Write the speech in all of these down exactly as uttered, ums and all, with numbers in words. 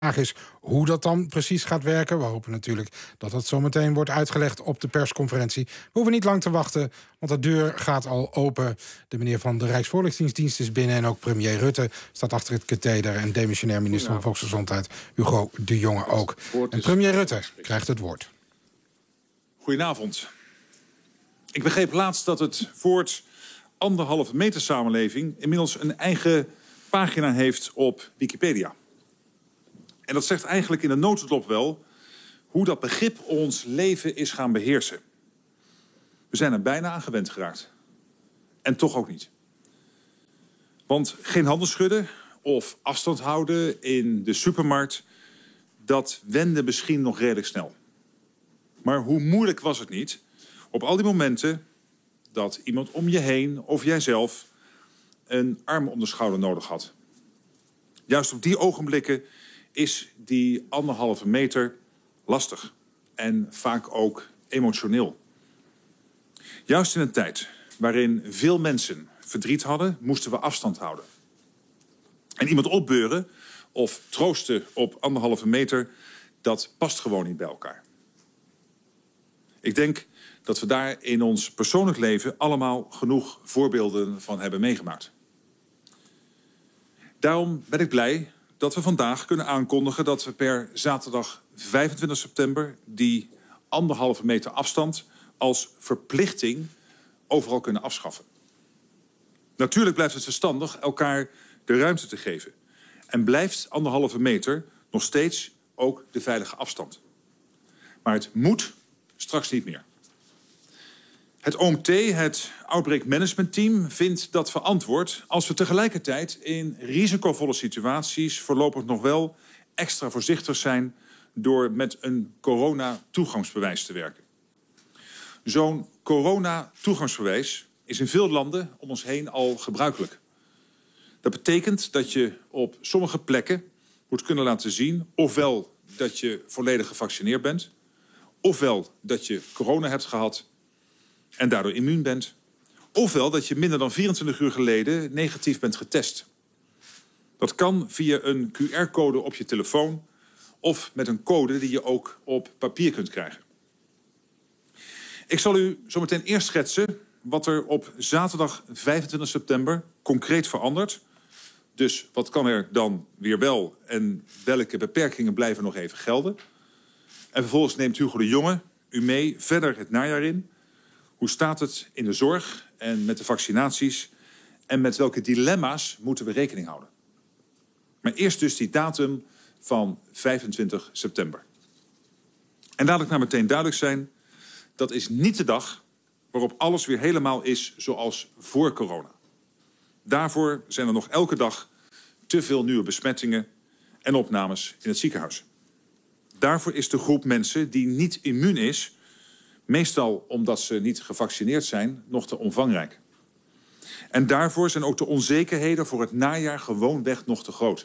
vraag is hoe dat dan precies gaat werken. We hopen natuurlijk dat dat zometeen wordt uitgelegd op de persconferentie. We hoeven niet lang te wachten, want de deur gaat al open. De meneer van de Rijksvoorlichtingsdienst is binnen en ook premier Rutte staat achter het katheder en demissionair minister van Volksgezondheid Hugo de Jonge ook. En premier Rutte krijgt het woord. Goedenavond. Ik begreep laatst dat het woord anderhalve meter samenleving inmiddels een eigen pagina heeft op Wikipedia. En dat zegt eigenlijk in een notendop wel hoe dat begrip ons leven is gaan beheersen. We zijn er bijna aan gewend geraakt. En toch ook niet. Want geen handen schudden of afstand houden in de supermarkt, dat wende misschien nog redelijk snel. Maar hoe moeilijk was het niet op al die momenten dat iemand om je heen of jijzelf een arm om de schouder nodig had. Juist op die ogenblikken is die anderhalve meter lastig en vaak ook emotioneel. Juist in een tijd waarin veel mensen verdriet hadden, moesten we afstand houden. En iemand opbeuren of troosten op anderhalve meter, dat past gewoon niet bij elkaar. Ik denk dat we daar in ons persoonlijk leven allemaal genoeg voorbeelden van hebben meegemaakt. Daarom ben ik blij dat we vandaag kunnen aankondigen dat we per zaterdag vijfentwintig september die anderhalve meter afstand als verplichting overal kunnen afschaffen. Natuurlijk blijft het verstandig elkaar de ruimte te geven. En blijft anderhalve meter nog steeds ook de veilige afstand. Maar het moet straks niet meer. Het O M T, het Outbreak Management Team, vindt dat verantwoord als we tegelijkertijd in risicovolle situaties voorlopig nog wel extra voorzichtig zijn door met een corona-toegangsbewijs te werken. Zo'n corona-toegangsbewijs is in veel landen om ons heen al gebruikelijk. Dat betekent dat je op sommige plekken moet kunnen laten zien ofwel dat je volledig gevaccineerd bent, ofwel dat je corona hebt gehad en daardoor immuun bent, ofwel dat je minder dan vierentwintig uur geleden negatief bent getest. Dat kan via een Q R-code op je telefoon of met een code die je ook op papier kunt krijgen. Ik zal u zometeen eerst schetsen wat er op zaterdag vijfentwintig september concreet verandert. Dus wat kan er dan weer wel en welke beperkingen blijven nog even gelden? En vervolgens neemt Hugo de Jonge u mee verder het najaar in. Hoe staat het in de zorg en met de vaccinaties? En met welke dilemma's moeten we rekening houden? Maar eerst dus die datum van vijfentwintig september. En laat ik nou meteen duidelijk zijn, dat is niet de dag waarop alles weer helemaal is zoals voor corona. Daarvoor zijn er nog elke dag te veel nieuwe besmettingen en opnames in het ziekenhuis. Daarvoor is de groep mensen die niet immuun is, meestal omdat ze niet gevaccineerd zijn, nog te omvangrijk. En daarvoor zijn ook de onzekerheden voor het najaar gewoonweg nog te groot.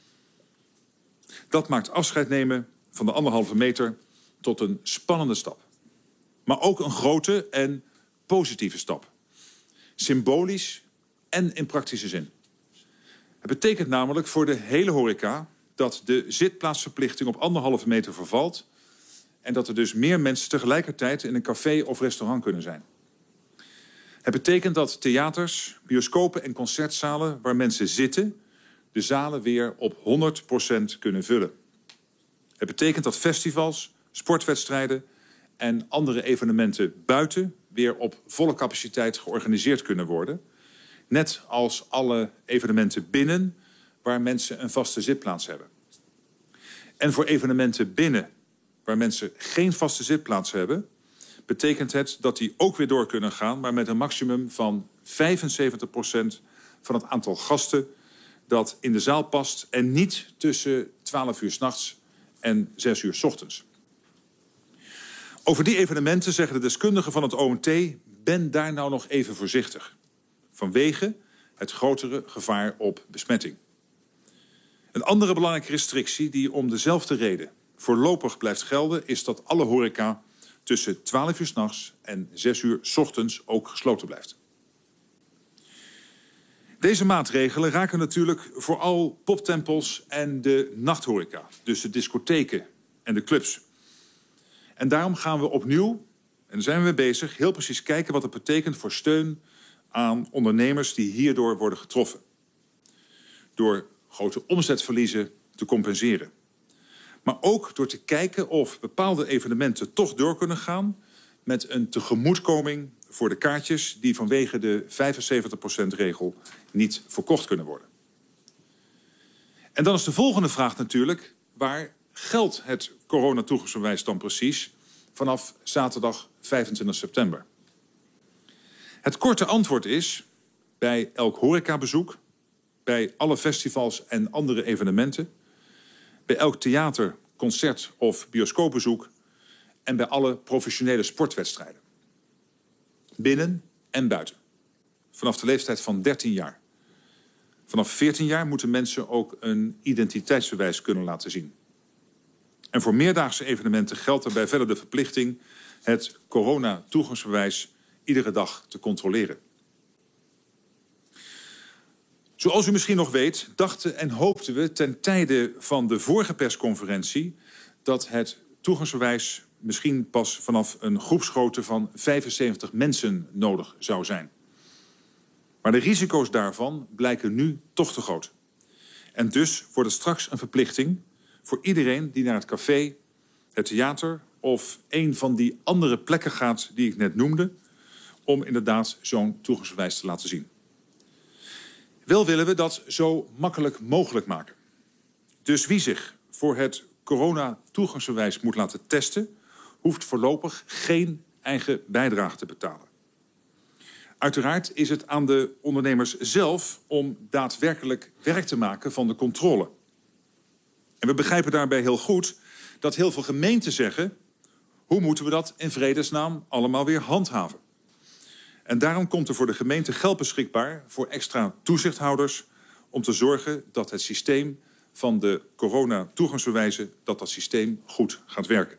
Dat maakt afscheid nemen van de anderhalve meter tot een spannende stap. Maar ook een grote en positieve stap. Symbolisch en in praktische zin. Het betekent namelijk voor de hele horeca dat de zitplaatsverplichting op anderhalve meter vervalt en dat er dus meer mensen tegelijkertijd in een café of restaurant kunnen zijn. Het betekent dat theaters, bioscopen en concertzalen waar mensen zitten, de zalen weer op honderd procent kunnen vullen. Het betekent dat festivals, sportwedstrijden en andere evenementen buiten weer op volle capaciteit georganiseerd kunnen worden. Net als alle evenementen binnen waar mensen een vaste zitplaats hebben. En voor evenementen binnen waar mensen geen vaste zitplaats hebben, betekent het dat die ook weer door kunnen gaan, maar met een maximum van vijfenzeventig procent van het aantal gasten dat in de zaal past en niet tussen twaalf uur 's nachts en zes uur 's ochtends. Over die evenementen zeggen de deskundigen van het O M T, ben daar nou nog even voorzichtig. Vanwege het grotere gevaar op besmetting. Een andere belangrijke restrictie die om dezelfde reden voorlopig blijft gelden, is dat alle horeca tussen twaalf uur 's nachts en zes uur 's ochtends ook gesloten blijft. Deze maatregelen raken natuurlijk vooral poptempels en de nachthoreca. Dus de discotheken en de clubs. En daarom gaan we opnieuw, en daar zijn we mee bezig, heel precies kijken wat het betekent voor steun aan ondernemers die hierdoor worden getroffen. Door grote omzetverliezen te compenseren. Maar ook door te kijken of bepaalde evenementen toch door kunnen gaan met een tegemoetkoming voor de kaartjes die vanwege de vijfenzeventig procent regel niet verkocht kunnen worden. En dan is de volgende vraag natuurlijk, waar geldt het coronatoegangsbewijs dan precies vanaf zaterdag vijfentwintig september? Het korte antwoord is, bij elk horecabezoek, bij alle festivals en andere evenementen, bij elk theater, concert of bioscoopbezoek en bij alle professionele sportwedstrijden. Binnen en buiten. Vanaf de leeftijd van dertien jaar. Vanaf veertien jaar moeten mensen ook een identiteitsbewijs kunnen laten zien. En voor meerdaagse evenementen geldt daarbij verder de verplichting het corona-toegangsbewijs iedere dag te controleren. Zoals u misschien nog weet, dachten en hoopten we ten tijde van de vorige persconferentie dat het toegangsbewijs misschien pas vanaf een groepsgrootte van vijfenzeventig mensen nodig zou zijn. Maar de risico's daarvan blijken nu toch te groot. En dus wordt het straks een verplichting voor iedereen die naar het café, het theater of een van die andere plekken gaat die ik net noemde, om inderdaad zo'n toegangsbewijs te laten zien. Wel willen we dat zo makkelijk mogelijk maken. Dus wie zich voor het corona-toegangsbewijs moet laten testen, hoeft voorlopig geen eigen bijdrage te betalen. Uiteraard is het aan de ondernemers zelf om daadwerkelijk werk te maken van de controle. En we begrijpen daarbij heel goed dat heel veel gemeenten zeggen, hoe moeten we dat in vredesnaam allemaal weer handhaven? En daarom komt er voor de gemeente geld beschikbaar voor extra toezichthouders om te zorgen dat het systeem van de corona-toegangsbewijzen, dat dat systeem goed gaat werken.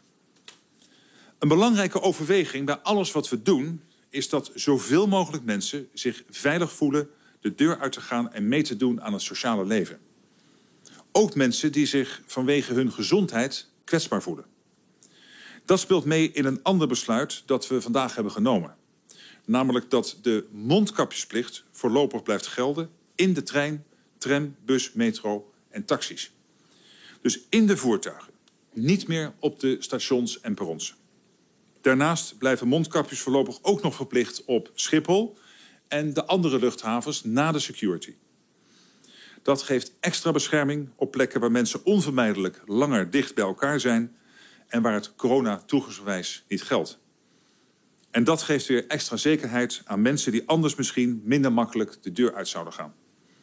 Een belangrijke overweging bij alles wat we doen is dat zoveel mogelijk mensen zich veilig voelen de deur uit te gaan en mee te doen aan het sociale leven. Ook mensen die zich vanwege hun gezondheid kwetsbaar voelen. Dat speelt mee in een ander besluit dat we vandaag hebben genomen. Namelijk dat de mondkapjesplicht voorlopig blijft gelden in de trein, tram, bus, metro en taxis. Dus in de voertuigen, niet meer op de stations en perrons. Daarnaast blijven mondkapjes voorlopig ook nog verplicht op Schiphol en de andere luchthavens na de security. Dat geeft extra bescherming op plekken waar mensen onvermijdelijk langer dicht bij elkaar zijn en waar het corona-toegangsbewijs niet geldt. En dat geeft weer extra zekerheid aan mensen die anders misschien minder makkelijk de deur uit zouden gaan.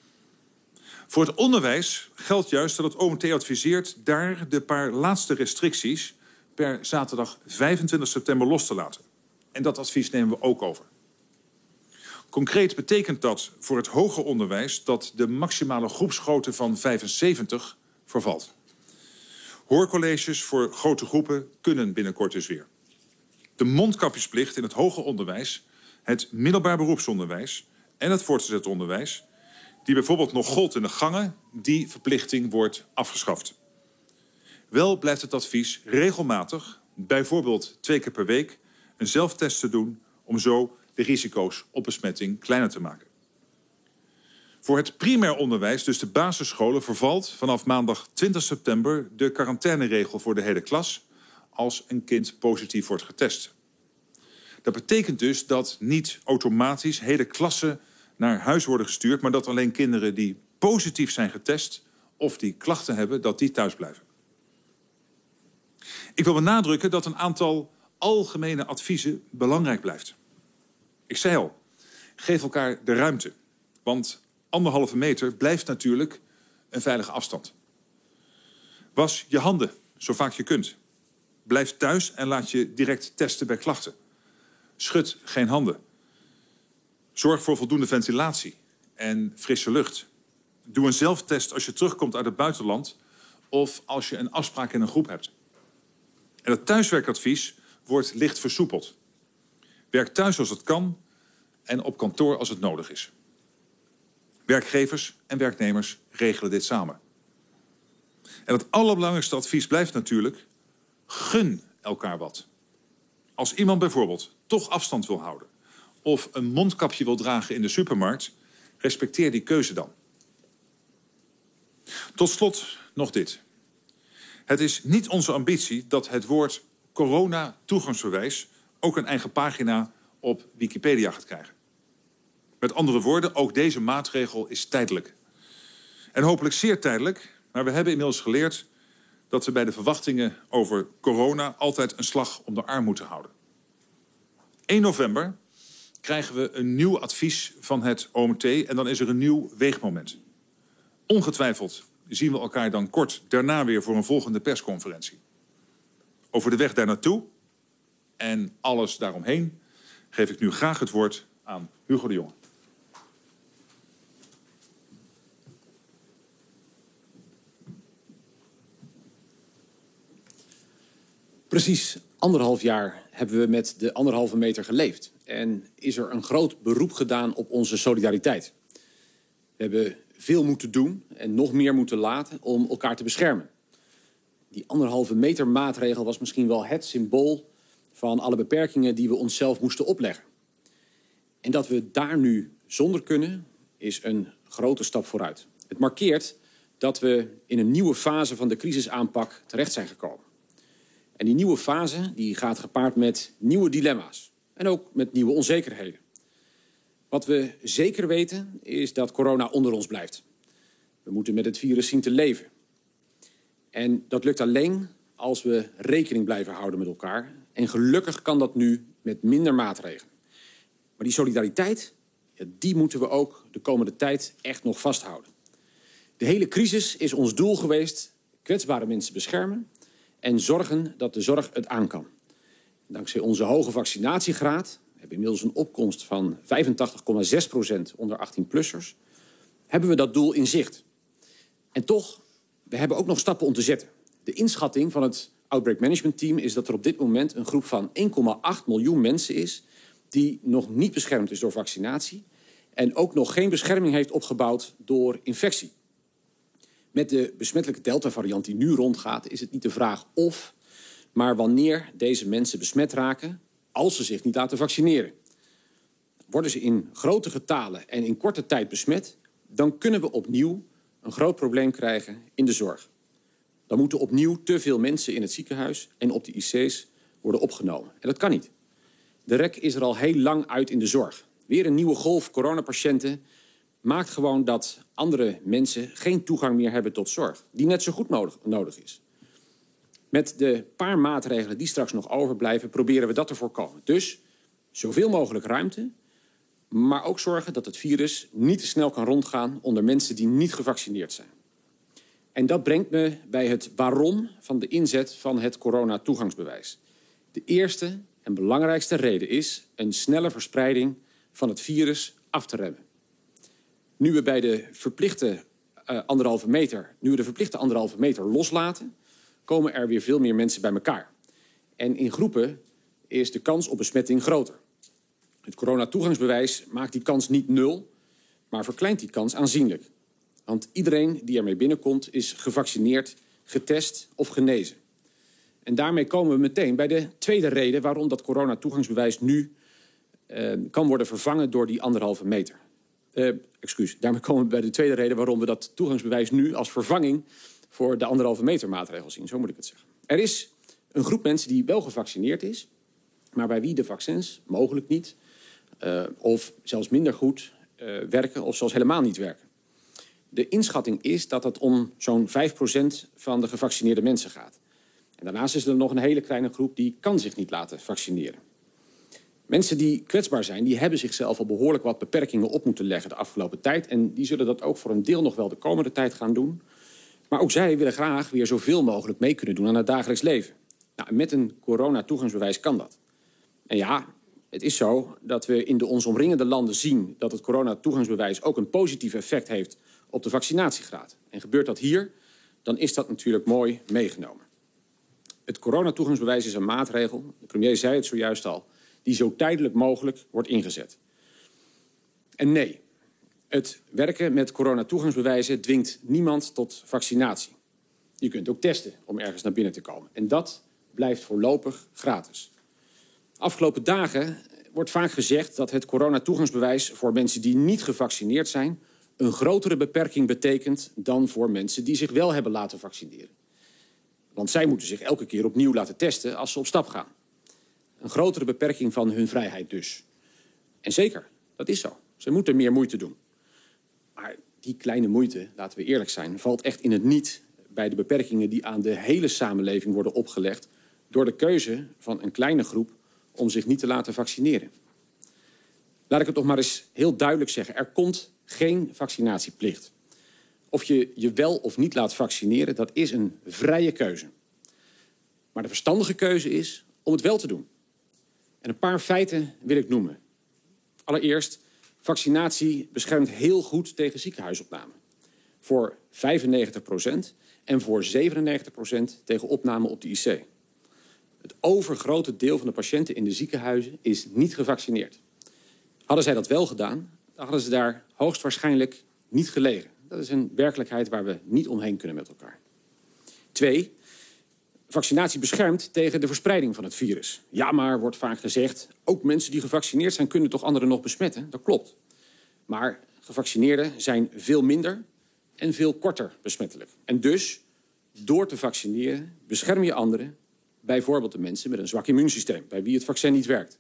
Voor het onderwijs geldt juist dat het O M T adviseert daar de paar laatste restricties per zaterdag vijfentwintig september los te laten. En dat advies nemen we ook over. Concreet betekent dat voor het hoger onderwijs dat de maximale groepsgrootte van vijfenzeventig vervalt. Hoorcolleges voor grote groepen kunnen binnenkort dus weer. De mondkapjesplicht in het hoger onderwijs, het middelbaar beroepsonderwijs en het voortgezet onderwijs, die bijvoorbeeld nog gold in de gangen, die verplichting wordt afgeschaft. Wel blijft het advies regelmatig, bijvoorbeeld twee keer per week, een zelftest te doen om zo de risico's op besmetting kleiner te maken. Voor het primair onderwijs, dus de basisscholen, vervalt vanaf maandag twintig september de quarantaineregel voor de hele klas als een kind positief wordt getest. Dat betekent dus dat niet automatisch hele klassen naar huis worden gestuurd, maar dat alleen kinderen die positief zijn getest of die klachten hebben, dat die thuis blijven. Ik wil benadrukken dat een aantal algemene adviezen belangrijk blijft. Ik zei al, geef elkaar de ruimte, want anderhalve meter blijft natuurlijk een veilige afstand. Was je handen zo vaak je kunt. Blijf thuis en laat je direct testen bij klachten. Schud geen handen. Zorg voor voldoende ventilatie en frisse lucht. Doe een zelftest als je terugkomt uit het buitenland of als je een afspraak in een groep hebt. En het thuiswerkadvies wordt licht versoepeld. Werk thuis als het kan en op kantoor als het nodig is. Werkgevers en werknemers regelen dit samen. En het allerbelangrijkste advies blijft natuurlijk: gun elkaar wat. Als iemand bijvoorbeeld toch afstand wil houden of een mondkapje wil dragen in de supermarkt, respecteer die keuze dan. Tot slot nog dit. Het is niet onze ambitie dat het woord corona-toegangsbewijs ook een eigen pagina op Wikipedia gaat krijgen. Met andere woorden, ook deze maatregel is tijdelijk. En hopelijk zeer tijdelijk, maar we hebben inmiddels geleerd dat we bij de verwachtingen over corona altijd een slag om de arm moeten houden. één november krijgen we een nieuw advies van het O M T en dan is er een nieuw weegmoment. Ongetwijfeld zien we elkaar dan kort daarna weer voor een volgende persconferentie. Over de weg daar naartoe en alles daaromheen geef ik nu graag het woord aan Hugo de Jonge. Precies anderhalf jaar hebben we met de anderhalve meter geleefd. En is er een groot beroep gedaan op onze solidariteit. We hebben veel moeten doen en nog meer moeten laten om elkaar te beschermen. Die anderhalve meter maatregel was misschien wel het symbool van alle beperkingen die we onszelf moesten opleggen. En dat we daar nu zonder kunnen, is een grote stap vooruit. Het markeert dat we in een nieuwe fase van de crisisaanpak terecht zijn gekomen. En die nieuwe fase die gaat gepaard met nieuwe dilemma's en ook met nieuwe onzekerheden. Wat we zeker weten is dat corona onder ons blijft. We moeten met het virus zien te leven. En dat lukt alleen als we rekening blijven houden met elkaar. En gelukkig kan dat nu met minder maatregelen. Maar die solidariteit, ja, die moeten we ook de komende tijd echt nog vasthouden. De hele crisis is ons doel geweest: kwetsbare mensen beschermen en zorgen dat de zorg het aan kan. Dankzij onze hoge vaccinatiegraad, we hebben inmiddels een opkomst van vijfentachtig komma zes procent onder achttien-plussers, hebben we dat doel in zicht. En toch, we hebben ook nog stappen om te zetten. De inschatting van het Outbreak Management Team is dat er op dit moment een groep van één komma acht miljoen mensen is die nog niet beschermd is door vaccinatie en ook nog geen bescherming heeft opgebouwd door infectie. Met de besmettelijke Delta-variant die nu rondgaat is het niet de vraag of, maar wanneer deze mensen besmet raken als ze zich niet laten vaccineren. Worden ze in grote getalen en in korte tijd besmet, dan kunnen we opnieuw een groot probleem krijgen in de zorg. Dan moeten opnieuw te veel mensen in het ziekenhuis en op de I C's worden opgenomen. En dat kan niet. De rek is er al heel lang uit in de zorg. Weer een nieuwe golf coronapatiënten maakt gewoon dat andere mensen geen toegang meer hebben tot zorg, die net zo goed nodig, nodig is. Met de paar maatregelen die straks nog overblijven, proberen we dat te voorkomen. Dus zoveel mogelijk ruimte, maar ook zorgen dat het virus niet te snel kan rondgaan onder mensen die niet gevaccineerd zijn. En dat brengt me bij het waarom van de inzet van het corona-toegangsbewijs. De eerste en belangrijkste reden is een snelle verspreiding van het virus af te remmen. Nu we bij de verplichte uh, anderhalve meter, nu we de verplichte anderhalve meter loslaten, komen er weer veel meer mensen bij elkaar. En in groepen is de kans op besmetting groter. Het coronatoegangsbewijs maakt die kans niet nul, maar verkleint die kans aanzienlijk. Want iedereen die ermee binnenkomt is gevaccineerd, getest of genezen. En daarmee komen we meteen bij de tweede reden waarom dat coronatoegangsbewijs nu uh, kan worden vervangen door die anderhalve meter. Uh, excuus, daarmee komen we bij de tweede reden waarom we dat toegangsbewijs nu als vervanging voor de anderhalve meter maatregel zien. Zo moet ik het zeggen. Er is een groep mensen die wel gevaccineerd is, maar bij wie de vaccins mogelijk niet uh, of zelfs minder goed uh, werken of zelfs helemaal niet werken. De inschatting is dat het om zo'n vijf procent van de gevaccineerde mensen gaat. En daarnaast is er nog een hele kleine groep die kan zich niet laten vaccineren. Mensen die kwetsbaar zijn, die hebben zichzelf al behoorlijk wat beperkingen op moeten leggen de afgelopen tijd. En die zullen dat ook voor een deel nog wel de komende tijd gaan doen. Maar ook zij willen graag weer zoveel mogelijk mee kunnen doen aan het dagelijks leven. Nou, met een corona-toegangsbewijs kan dat. En ja, het is zo dat we in de ons omringende landen zien dat het corona-toegangsbewijs ook een positief effect heeft op de vaccinatiegraad. En gebeurt dat hier, dan is dat natuurlijk mooi meegenomen. Het coronatoegangsbewijs is een maatregel, de premier zei het zojuist al, die zo tijdelijk mogelijk wordt ingezet. En nee, Het werken met coronatoegangsbewijzen dwingt niemand tot vaccinatie. Je kunt ook testen om ergens naar binnen te komen. En dat blijft voorlopig gratis. Afgelopen dagen wordt vaak gezegd dat het coronatoegangsbewijs voor mensen die niet gevaccineerd zijn een grotere beperking betekent dan voor mensen die zich wel hebben laten vaccineren. Want zij moeten zich elke keer opnieuw laten testen als ze op stap gaan. Een grotere beperking van hun vrijheid dus. En zeker, dat is zo. Ze moeten meer moeite doen. Maar die kleine moeite, laten we eerlijk zijn, valt echt in het niet bij de beperkingen die aan de hele samenleving worden opgelegd door de keuze van een kleine groep om zich niet te laten vaccineren. Laat ik het nog maar eens heel duidelijk zeggen. Er komt geen vaccinatieplicht. Of je je wel of niet laat vaccineren, dat is een vrije keuze. Maar de verstandige keuze is om het wel te doen. En een paar feiten wil ik noemen. Allereerst, vaccinatie beschermt heel goed tegen ziekenhuisopname. Voor vijfennegentig procent en voor zevenennegentig procent tegen opname op de I C. Het overgrote deel van de patiënten in de ziekenhuizen is niet gevaccineerd. Hadden zij dat wel gedaan, dan hadden ze daar hoogstwaarschijnlijk niet gelegen. Dat is een werkelijkheid waar we niet omheen kunnen met elkaar. Twee, vaccinatie beschermt tegen de verspreiding van het virus. Ja, maar wordt vaak gezegd, ook mensen die gevaccineerd zijn kunnen toch anderen nog besmetten? Dat klopt. Maar gevaccineerden zijn veel minder en veel korter besmettelijk. En dus, door te vaccineren, bescherm je anderen, bijvoorbeeld de mensen met een zwak immuunsysteem, bij wie het vaccin niet werkt.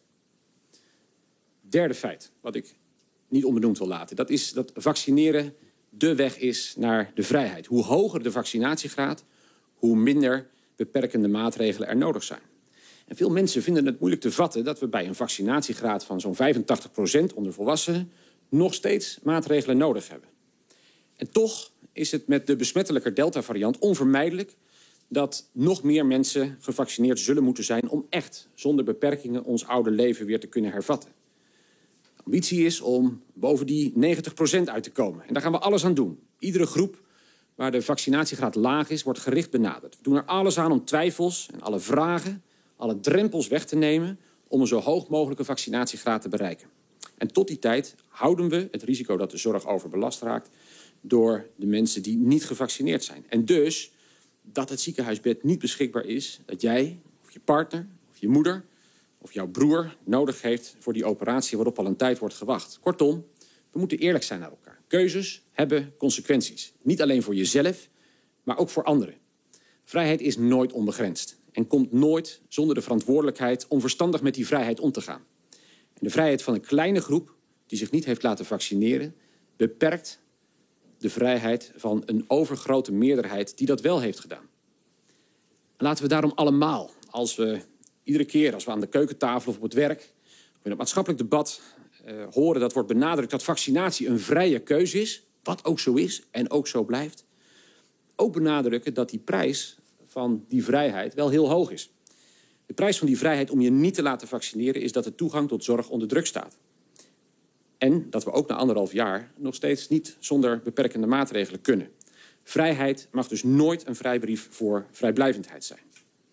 Derde feit, wat ik niet onbenoemd wil laten, dat is dat vaccineren de weg is naar de vrijheid. Hoe hoger de vaccinatiegraad, hoe minder beperkende maatregelen er nodig zijn. En veel mensen vinden het moeilijk te vatten dat we bij een vaccinatiegraad van zo'n vijfentachtig procent onder volwassenen nog steeds maatregelen nodig hebben. En toch is het met de besmettelijke Delta-variant onvermijdelijk dat nog meer mensen gevaccineerd zullen moeten zijn om echt zonder beperkingen ons oude leven weer te kunnen hervatten. De ambitie is om boven die negentig procent uit te komen. En daar gaan we alles aan doen. Iedere groep waar de vaccinatiegraad laag is, wordt gericht benaderd. We doen er alles aan om twijfels en alle vragen, alle drempels weg te nemen om een zo hoog mogelijke vaccinatiegraad te bereiken. En tot die tijd houden we het risico dat de zorg overbelast raakt door de mensen die niet gevaccineerd zijn. En dus dat het ziekenhuisbed niet beschikbaar is, dat jij of je partner of je moeder of jouw broer nodig heeft voor die operatie waarop al een tijd wordt gewacht. Kortom, we moeten eerlijk zijn naar elkaar. Keuzes hebben consequenties. Niet alleen voor jezelf, maar ook voor anderen. Vrijheid is nooit onbegrensd en komt nooit zonder de verantwoordelijkheid om verstandig met die vrijheid om te gaan. En de vrijheid van een kleine groep die zich niet heeft laten vaccineren beperkt de vrijheid van een overgrote meerderheid die dat wel heeft gedaan. En laten we daarom allemaal, als we iedere keer als we aan de keukentafel of op het werk of in het maatschappelijk debat uh, horen dat wordt benadrukt dat vaccinatie een vrije keuze is, wat ook zo is en ook zo blijft, ook benadrukken dat die prijs van die vrijheid wel heel hoog is. De prijs van die vrijheid om je niet te laten vaccineren is dat de toegang tot zorg onder druk staat. En dat we ook na anderhalf jaar nog steeds niet zonder beperkende maatregelen kunnen. Vrijheid mag dus nooit een vrijbrief voor vrijblijvendheid zijn.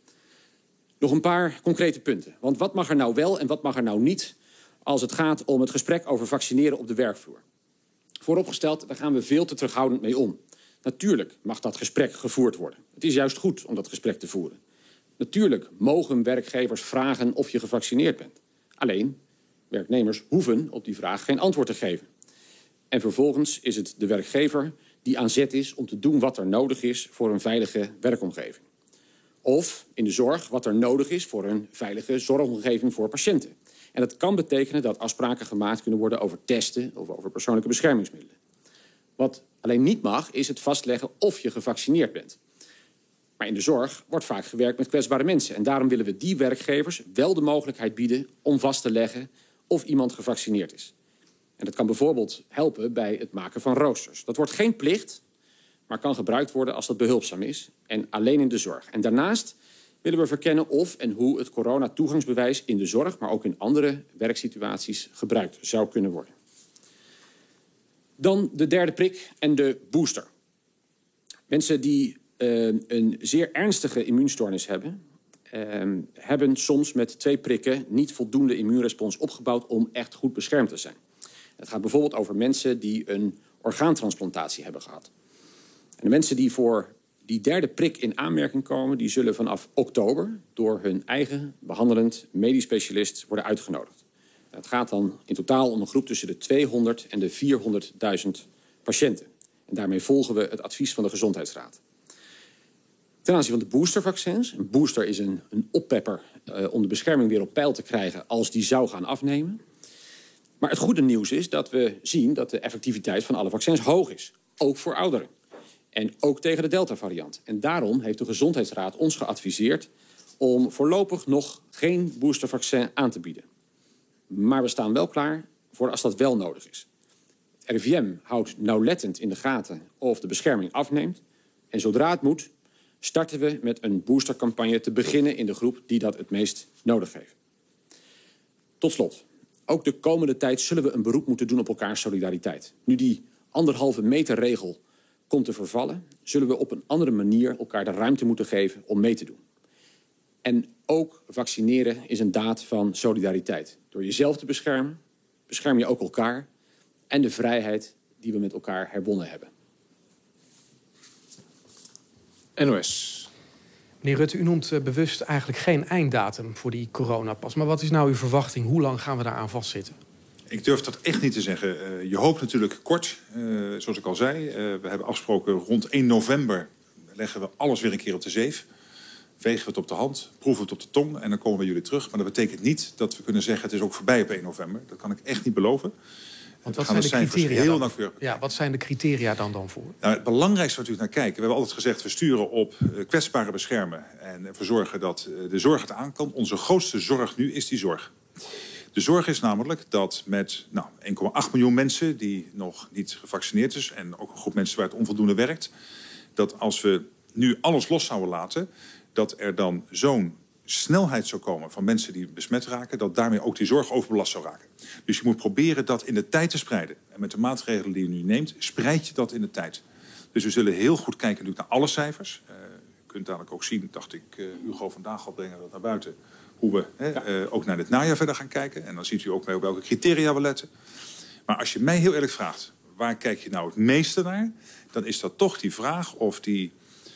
Nog een paar concrete punten. Want wat mag er nou wel en wat mag er nou niet als het gaat om het gesprek over vaccineren op de werkvloer? Vooropgesteld, daar gaan we veel te terughoudend mee om. Natuurlijk mag dat gesprek gevoerd worden. Het is juist goed om dat gesprek te voeren. Natuurlijk mogen werkgevers vragen of je gevaccineerd bent. Alleen, werknemers hoeven op die vraag geen antwoord te geven. En vervolgens is het de werkgever die aan zet is om te doen wat er nodig is voor een veilige werkomgeving. Of in de zorg wat er nodig is voor een veilige zorgomgeving voor patiënten. En dat kan betekenen dat afspraken gemaakt kunnen worden over testen of over persoonlijke beschermingsmiddelen. Wat alleen niet mag, is het vastleggen of je gevaccineerd bent. Maar in de zorg wordt vaak gewerkt met kwetsbare mensen. En daarom willen we die werkgevers wel de mogelijkheid bieden om vast te leggen of iemand gevaccineerd is. En dat kan bijvoorbeeld helpen bij het maken van roosters. Dat wordt geen plicht, maar kan gebruikt worden als dat behulpzaam is. En alleen in de zorg. En daarnaast willen we verkennen of en hoe het coronatoegangsbewijs in de zorg, maar ook in andere werksituaties gebruikt zou kunnen worden. Dan de derde prik en de booster. Mensen die uh, een zeer ernstige immuunstoornis hebben, uh, hebben soms met twee prikken niet voldoende immuunrespons opgebouwd om echt goed beschermd te zijn. Het gaat bijvoorbeeld over mensen die een orgaantransplantatie hebben gehad. En de mensen die voor die derde prik in aanmerking komen, die zullen vanaf oktober door hun eigen behandelend medisch specialist worden uitgenodigd. Het gaat dan in totaal om een groep tussen de tweehonderd en de vierhonderdduizend patiënten. En daarmee volgen we het advies van de Gezondheidsraad. Ten aanzien van de boostervaccins. Een booster is een, een oppepper uh, om de bescherming weer op peil te krijgen als die zou gaan afnemen. Maar het goede nieuws is dat we zien dat de effectiviteit van alle vaccins hoog is. Ook voor ouderen. En ook tegen de Delta-variant. En daarom heeft de Gezondheidsraad ons geadviseerd om voorlopig nog geen boostervaccin aan te bieden. Maar we staan wel klaar voor als dat wel nodig is. Het R I V M houdt nauwlettend in de gaten of de bescherming afneemt. En zodra het moet, starten we met een boostercampagne te beginnen in de groep die dat het meest nodig heeft. Tot slot. Ook de komende tijd zullen we een beroep moeten doen op elkaars solidariteit. Nu die anderhalve meter regel komt te vervallen, zullen we op een andere manier elkaar de ruimte moeten geven om mee te doen. En ook vaccineren is een daad van solidariteit. Door jezelf te beschermen, bescherm je ook elkaar en de vrijheid die we met elkaar herwonnen hebben. N O S. Meneer Rutte, u noemt uh, bewust eigenlijk geen einddatum voor die coronapas. Maar wat is nou uw verwachting? Hoe lang gaan we daaraan vastzitten? Ik durf dat echt niet te zeggen. Uh, je hoopt natuurlijk kort, uh, zoals ik al zei. Uh, we hebben afgesproken rond één november leggen we alles weer een keer op de zeef. Vegen we het op de hand, proeven we het op de tong en dan komen we jullie terug. Maar dat betekent niet dat we kunnen zeggen het is ook voorbij op één november. Dat kan ik echt niet beloven. Want wat zijn de criteria heel dan? nauwkeurig. Ja, wat zijn de criteria dan, dan voor? Nou, het belangrijkste waar we naar kijken. We hebben altijd gezegd, we sturen op uh, kwetsbare beschermen. En ervoor zorgen dat uh, de zorg het aan kan. Onze grootste zorg nu is die zorg. De zorg is namelijk dat met nou, één komma acht miljoen mensen die nog niet gevaccineerd is, en ook een groep mensen waar het onvoldoende werkt, dat als we nu alles los zouden laten, dat er dan zo'n snelheid zou komen van mensen die besmet raken, dat daarmee ook die zorg overbelast zou raken. Dus je moet proberen dat in de tijd te spreiden. En met de maatregelen die je nu neemt, spreid je dat in de tijd. Dus we zullen heel goed kijken nu naar alle cijfers. Uh, je kunt dadelijk ook zien, dacht ik, uh, Hugo vandaag al brengen dat naar buiten, hoe we hè, ja. uh, ook naar dit najaar verder gaan kijken. En dan ziet u ook mee op welke criteria we letten. Maar als je mij heel eerlijk vraagt, waar kijk je nou het meeste naar? Dan is dat toch die vraag of die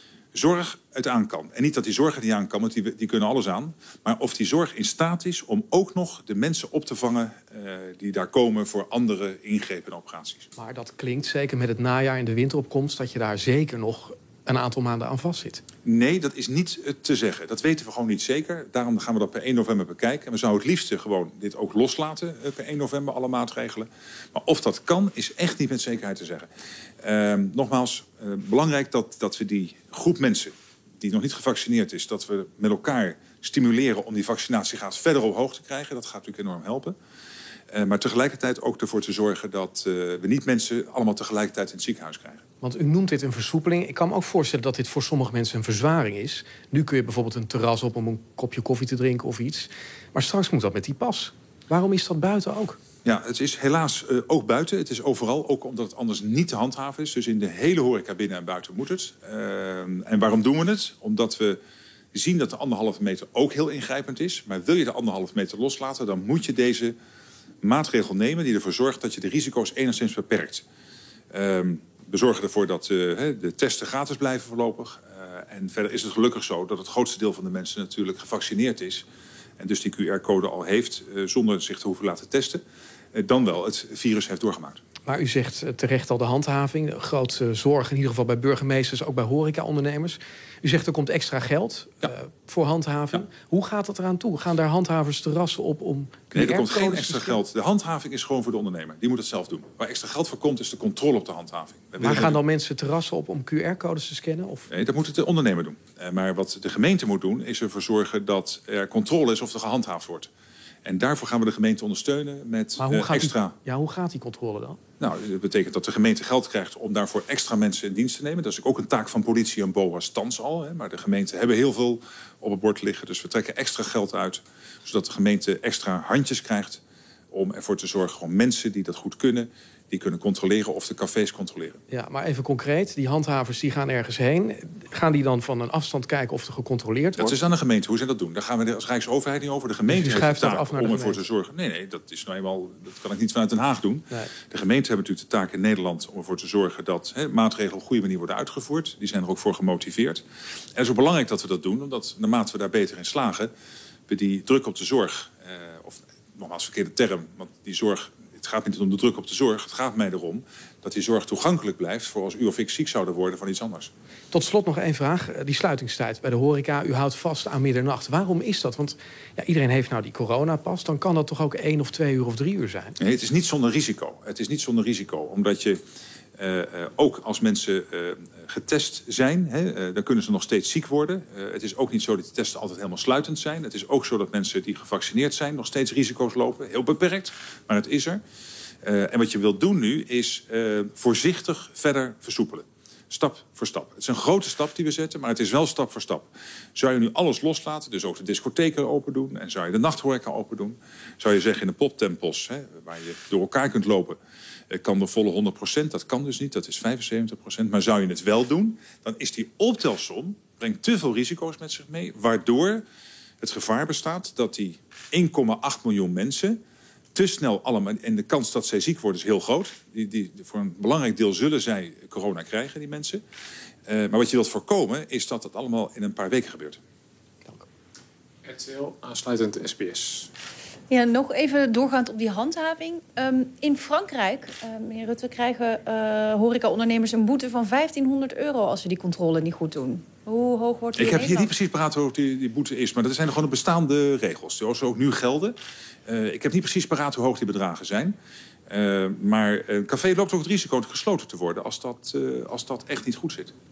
zorg het aan kan. En niet dat die zorg het niet aan kan, want die, die kunnen alles aan. Maar of die zorg in staat is om ook nog de mensen op te vangen uh, die daar komen voor andere ingrepen en operaties. Maar dat klinkt zeker met het najaar en de winteropkomst dat je daar zeker nog een aantal maanden aan vastzit. Nee, dat is niet te zeggen. Dat weten we gewoon niet zeker. Daarom gaan we dat per één november bekijken. En we zouden het liefst gewoon dit ook loslaten per één november, alle maatregelen. Maar of dat kan, is echt niet met zekerheid te zeggen. Uh, nogmaals, uh, belangrijk dat, dat we die groep mensen die nog niet gevaccineerd is, dat we met elkaar stimuleren om die vaccinatiegraad verder omhoog te krijgen. Dat gaat natuurlijk enorm helpen. Uh, maar tegelijkertijd ook ervoor te zorgen dat uh, we niet mensen allemaal tegelijkertijd in het ziekenhuis krijgen. Want u noemt dit een versoepeling. Ik kan me ook voorstellen dat dit voor sommige mensen een verzwaring is. Nu kun je bijvoorbeeld een terras op om een kopje koffie te drinken of iets. Maar straks moet dat met die pas. Waarom is dat buiten ook? Ja, het is helaas uh, ook buiten. Het is overal, ook omdat het anders niet te handhaven is. Dus in de hele horeca binnen en buiten moet het. Uh, en waarom doen we het? Omdat we zien dat de anderhalve meter ook heel ingrijpend is. Maar wil je de anderhalve meter loslaten, dan moet je deze maatregel nemen die ervoor zorgt dat je de risico's enigszins beperkt. Uh, we zorgen ervoor dat uh, de testen gratis blijven voorlopig. Uh, en verder is het gelukkig zo dat het grootste deel van de mensen natuurlijk gevaccineerd is. En dus die Q R-code al heeft, uh, zonder zich te hoeven laten testen. Uh, dan wel het virus heeft doorgemaakt. Maar u zegt terecht al de handhaving. Grote zorg in ieder geval bij burgemeesters, ook bij horecaondernemers. U zegt er komt extra geld ja. uh, voor handhaving. Ja. Hoe gaat dat eraan toe? Gaan daar handhavers terrassen op om... Nee, er komt geen extra geld. De handhaving is gewoon voor de ondernemer. Die moet het zelf doen. Waar extra geld voor komt, is de controle op de handhaving. We maar gaan dan mensen terrassen op om Q R-codes te scannen? Of? Nee, dat moet het de ondernemer doen. Uh, maar wat de gemeente moet doen, is ervoor zorgen dat er controle is of er gehandhaafd wordt. En daarvoor gaan we de gemeente ondersteunen met maar hoe uh, gaat extra... Die, ja, hoe gaat die controle dan? Nou, dat betekent dat de gemeente geld krijgt om daarvoor extra mensen in dienst te nemen. Dat is ook een taak van politie en B O A's thans al. Hè. Maar de gemeenten hebben heel veel op het bord liggen. Dus we trekken extra geld uit, zodat de gemeente extra handjes krijgt om ervoor te zorgen, gewoon mensen die dat goed kunnen, die kunnen controleren of de cafés controleren. Ja, maar even concreet, die handhavers die gaan ergens heen. Gaan die dan van een afstand kijken of er gecontroleerd wordt? Dat is aan de gemeente hoe ze dat doen. Daar gaan we als Rijksoverheid niet over. De gemeente dus heeft de taak af naar om de ervoor te gemeente. zorgen. Nee, nee, dat is nou eenmaal, dat kan ik niet vanuit Den Haag doen. Nee. De gemeenten hebben natuurlijk de taak in Nederland om ervoor te zorgen dat he, maatregelen op een goede manier worden uitgevoerd. Die zijn er ook voor gemotiveerd. En het is ook belangrijk dat we dat doen, omdat naarmate we daar beter in slagen, we die druk op de zorg, eh, of nogmaals verkeerde term, want die zorg, het gaat niet om de druk op de zorg, het gaat mij erom dat die zorg toegankelijk blijft voor als u of ik ziek zouden worden van iets anders. Tot slot nog één vraag. Die sluitingstijd bij de horeca. U houdt vast aan middernacht. Waarom is dat? Want ja, iedereen heeft nou die coronapas. Dan kan dat toch ook één of twee uur of drie uur zijn? Nee, het is niet zonder risico. Het is niet zonder risico. Omdat je uh, uh, ook als mensen uh, getest zijn, hè, uh, dan kunnen ze nog steeds ziek worden. Uh, het is ook niet zo dat die testen altijd helemaal sluitend zijn. Het is ook zo dat mensen die gevaccineerd zijn nog steeds risico's lopen. Heel beperkt, maar het is er. Uh, en wat je wilt doen nu is uh, voorzichtig verder versoepelen. Stap voor stap. Het is een grote stap die we zetten, maar het is wel stap voor stap. Zou je nu alles loslaten, dus ook de discotheken open doen, en zou je de nachthoreca open doen, zou je zeggen in de poptempels, hè, waar je door elkaar kunt lopen, kan de volle honderd procent, dat kan dus niet, dat is vijfenzeventig procent. Maar zou je het wel doen, dan is die optelsom, brengt te veel risico's met zich mee, waardoor het gevaar bestaat dat die één komma acht miljoen mensen te snel allemaal, en de kans dat zij ziek worden is heel groot. Die, die, voor een belangrijk deel zullen zij corona krijgen, die mensen. Uh, maar wat je wilt voorkomen, is dat het allemaal in een paar weken gebeurt. Dank. R T L, aansluitend S B S. Ja, nog even doorgaand op die handhaving. Um, in Frankrijk, uh, meneer Rutte, krijgen uh, horecaondernemers een boete van vijftienhonderd euro als ze die controle niet goed doen. Hoe hoog wordt die? Ik heb hier niet precies paraat hoe hoog die, die boete is, maar dat zijn gewoon de bestaande regels, die ook nu gelden. Uh, ik heb niet precies paraat hoe hoog die bedragen zijn. Uh, maar een café loopt ook het risico om gesloten te worden als dat, uh, als dat echt niet goed zit.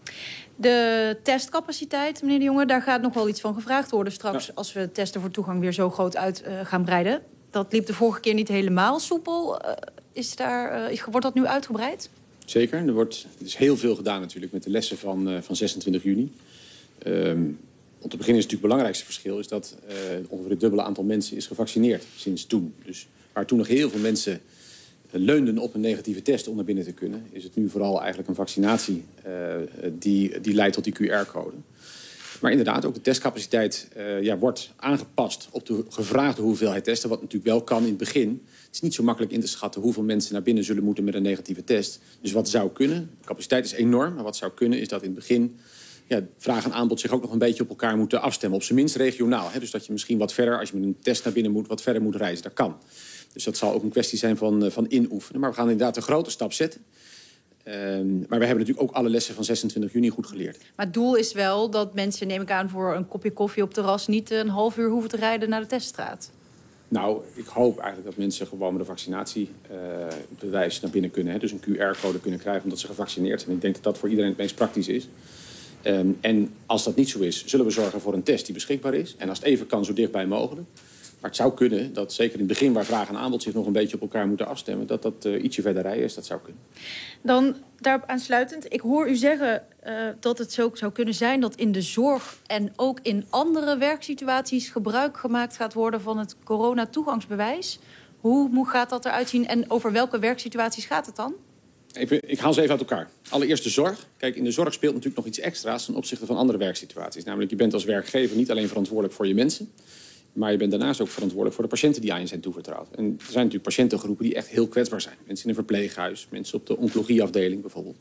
De testcapaciteit, meneer De Jonge, daar gaat nog wel iets van gevraagd worden straks, ja, als we testen voor toegang weer zo groot uit uh, gaan breiden. Dat liep de vorige keer niet helemaal soepel. Uh, is daar, uh, is, wordt dat nu uitgebreid? Zeker. Er wordt er is heel veel gedaan natuurlijk met de lessen van, uh, van zesentwintig juni. Um, om te beginnen is natuurlijk het belangrijkste verschil is dat uh, ongeveer het dubbele aantal mensen is gevaccineerd sinds toen. Dus waar toen nog heel veel mensen leunden op een negatieve test om naar binnen te kunnen, is het nu vooral eigenlijk een vaccinatie uh, die, die leidt tot die Q R-code. Maar inderdaad, ook de testcapaciteit uh, ja, wordt aangepast op de gevraagde hoeveelheid testen, wat natuurlijk wel kan in het begin. Het is niet zo makkelijk in te schatten hoeveel mensen naar binnen zullen moeten met een negatieve test. Dus wat zou kunnen, de capaciteit is enorm, maar wat zou kunnen is dat in het begin ja, vraag en aanbod zich ook nog een beetje op elkaar moeten afstemmen. Op zijn minst regionaal. Hè? Dus dat je misschien wat verder, als je met een test naar binnen moet, wat verder moet reizen. Dat kan. Dus dat zal ook een kwestie zijn van, van inoefenen. Maar we gaan inderdaad een grote stap zetten. Um, maar we hebben natuurlijk ook alle lessen van zesentwintig juni goed geleerd. Maar het doel is wel dat mensen, neem ik aan, voor een kopje koffie op terras niet een half uur hoeven te rijden naar de teststraat. Nou, ik hoop eigenlijk dat mensen gewoon met een vaccinatiebewijs uh, naar binnen kunnen. Hè? Dus een Q R-code kunnen krijgen omdat ze gevaccineerd zijn. Ik denk dat dat voor iedereen het meest praktisch is. Um, en als dat niet zo is, zullen we zorgen voor een test die beschikbaar is. En als het even kan, zo dichtbij mogelijk. Maar het zou kunnen dat zeker in het begin, waar vraag en aanbod zich nog een beetje op elkaar moeten afstemmen, dat dat uh, ietsje verder rijden is. Dat zou kunnen. Dan daarop aansluitend, ik hoor u zeggen uh, dat het zo zou kunnen zijn dat in de zorg en ook in andere werksituaties gebruik gemaakt gaat worden van het coronatoegangsbewijs. Hoe, hoe gaat dat eruit zien en over welke werksituaties gaat het dan? Even, ik haal ze even uit elkaar. Allereerst de zorg. Kijk, in de zorg speelt natuurlijk nog iets extra's ten opzichte van andere werksituaties. Namelijk, je bent als werkgever niet alleen verantwoordelijk voor je mensen, maar je bent daarnaast ook verantwoordelijk voor de patiënten die aan je zijn toevertrouwd. En er zijn natuurlijk patiëntengroepen die echt heel kwetsbaar zijn. Mensen in een verpleeghuis, mensen op de oncologieafdeling bijvoorbeeld.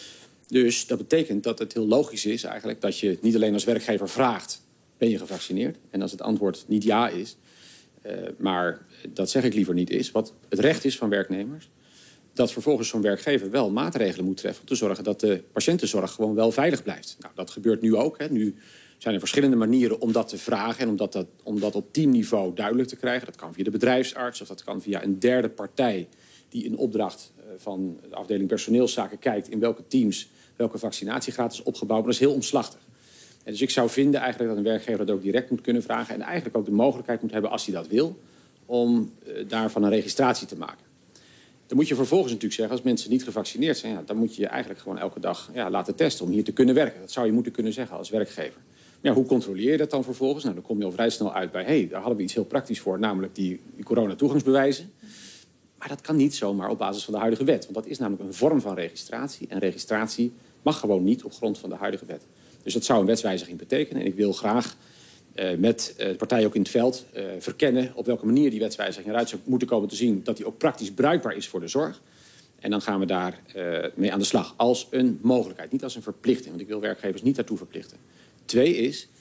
Dus dat betekent dat het heel logisch is eigenlijk dat je niet alleen als werkgever vraagt, ben je gevaccineerd? En als het antwoord niet ja is, uh, maar dat zeg ik liever niet is, wat het recht is van werknemers, dat vervolgens zo'n werkgever wel maatregelen moet treffen om te zorgen dat de patiëntenzorg gewoon wel veilig blijft. Nou, dat gebeurt nu ook. Hè. Nu zijn er verschillende manieren om dat te vragen en om dat, dat, om dat op teamniveau duidelijk te krijgen. Dat kan via de bedrijfsarts of dat kan via een derde partij die in opdracht van de afdeling personeelszaken kijkt in welke teams welke vaccinatiegraad is opgebouwd. Maar dat is heel omslachtig. En dus ik zou vinden eigenlijk dat een werkgever dat ook direct moet kunnen vragen en eigenlijk ook de mogelijkheid moet hebben, als hij dat wil, om uh, daarvan een registratie te maken. Dan moet je vervolgens natuurlijk zeggen, als mensen niet gevaccineerd zijn, ja, dan moet je je eigenlijk gewoon elke dag ja, laten testen om hier te kunnen werken. Dat zou je moeten kunnen zeggen als werkgever. Ja, hoe controleer je dat dan vervolgens? Nou, dan kom je al vrij snel uit bij... hé, hey, daar hadden we iets heel praktisch voor, namelijk die, die coronatoegangsbewijzen. Maar dat kan niet zomaar op basis van de huidige wet. Want dat is namelijk een vorm van registratie. En registratie mag gewoon niet op grond van de huidige wet. Dus dat zou een wetswijziging betekenen. En ik wil graag uh, met uh, de partijen ook in het veld uh, verkennen... op welke manier die wetswijziging eruit zou moeten komen te zien... dat die ook praktisch bruikbaar is voor de zorg. En dan gaan we daar uh, mee aan de slag. Als een mogelijkheid, niet als een verplichting. Want ik wil werkgevers niet daartoe verplichten. Twee is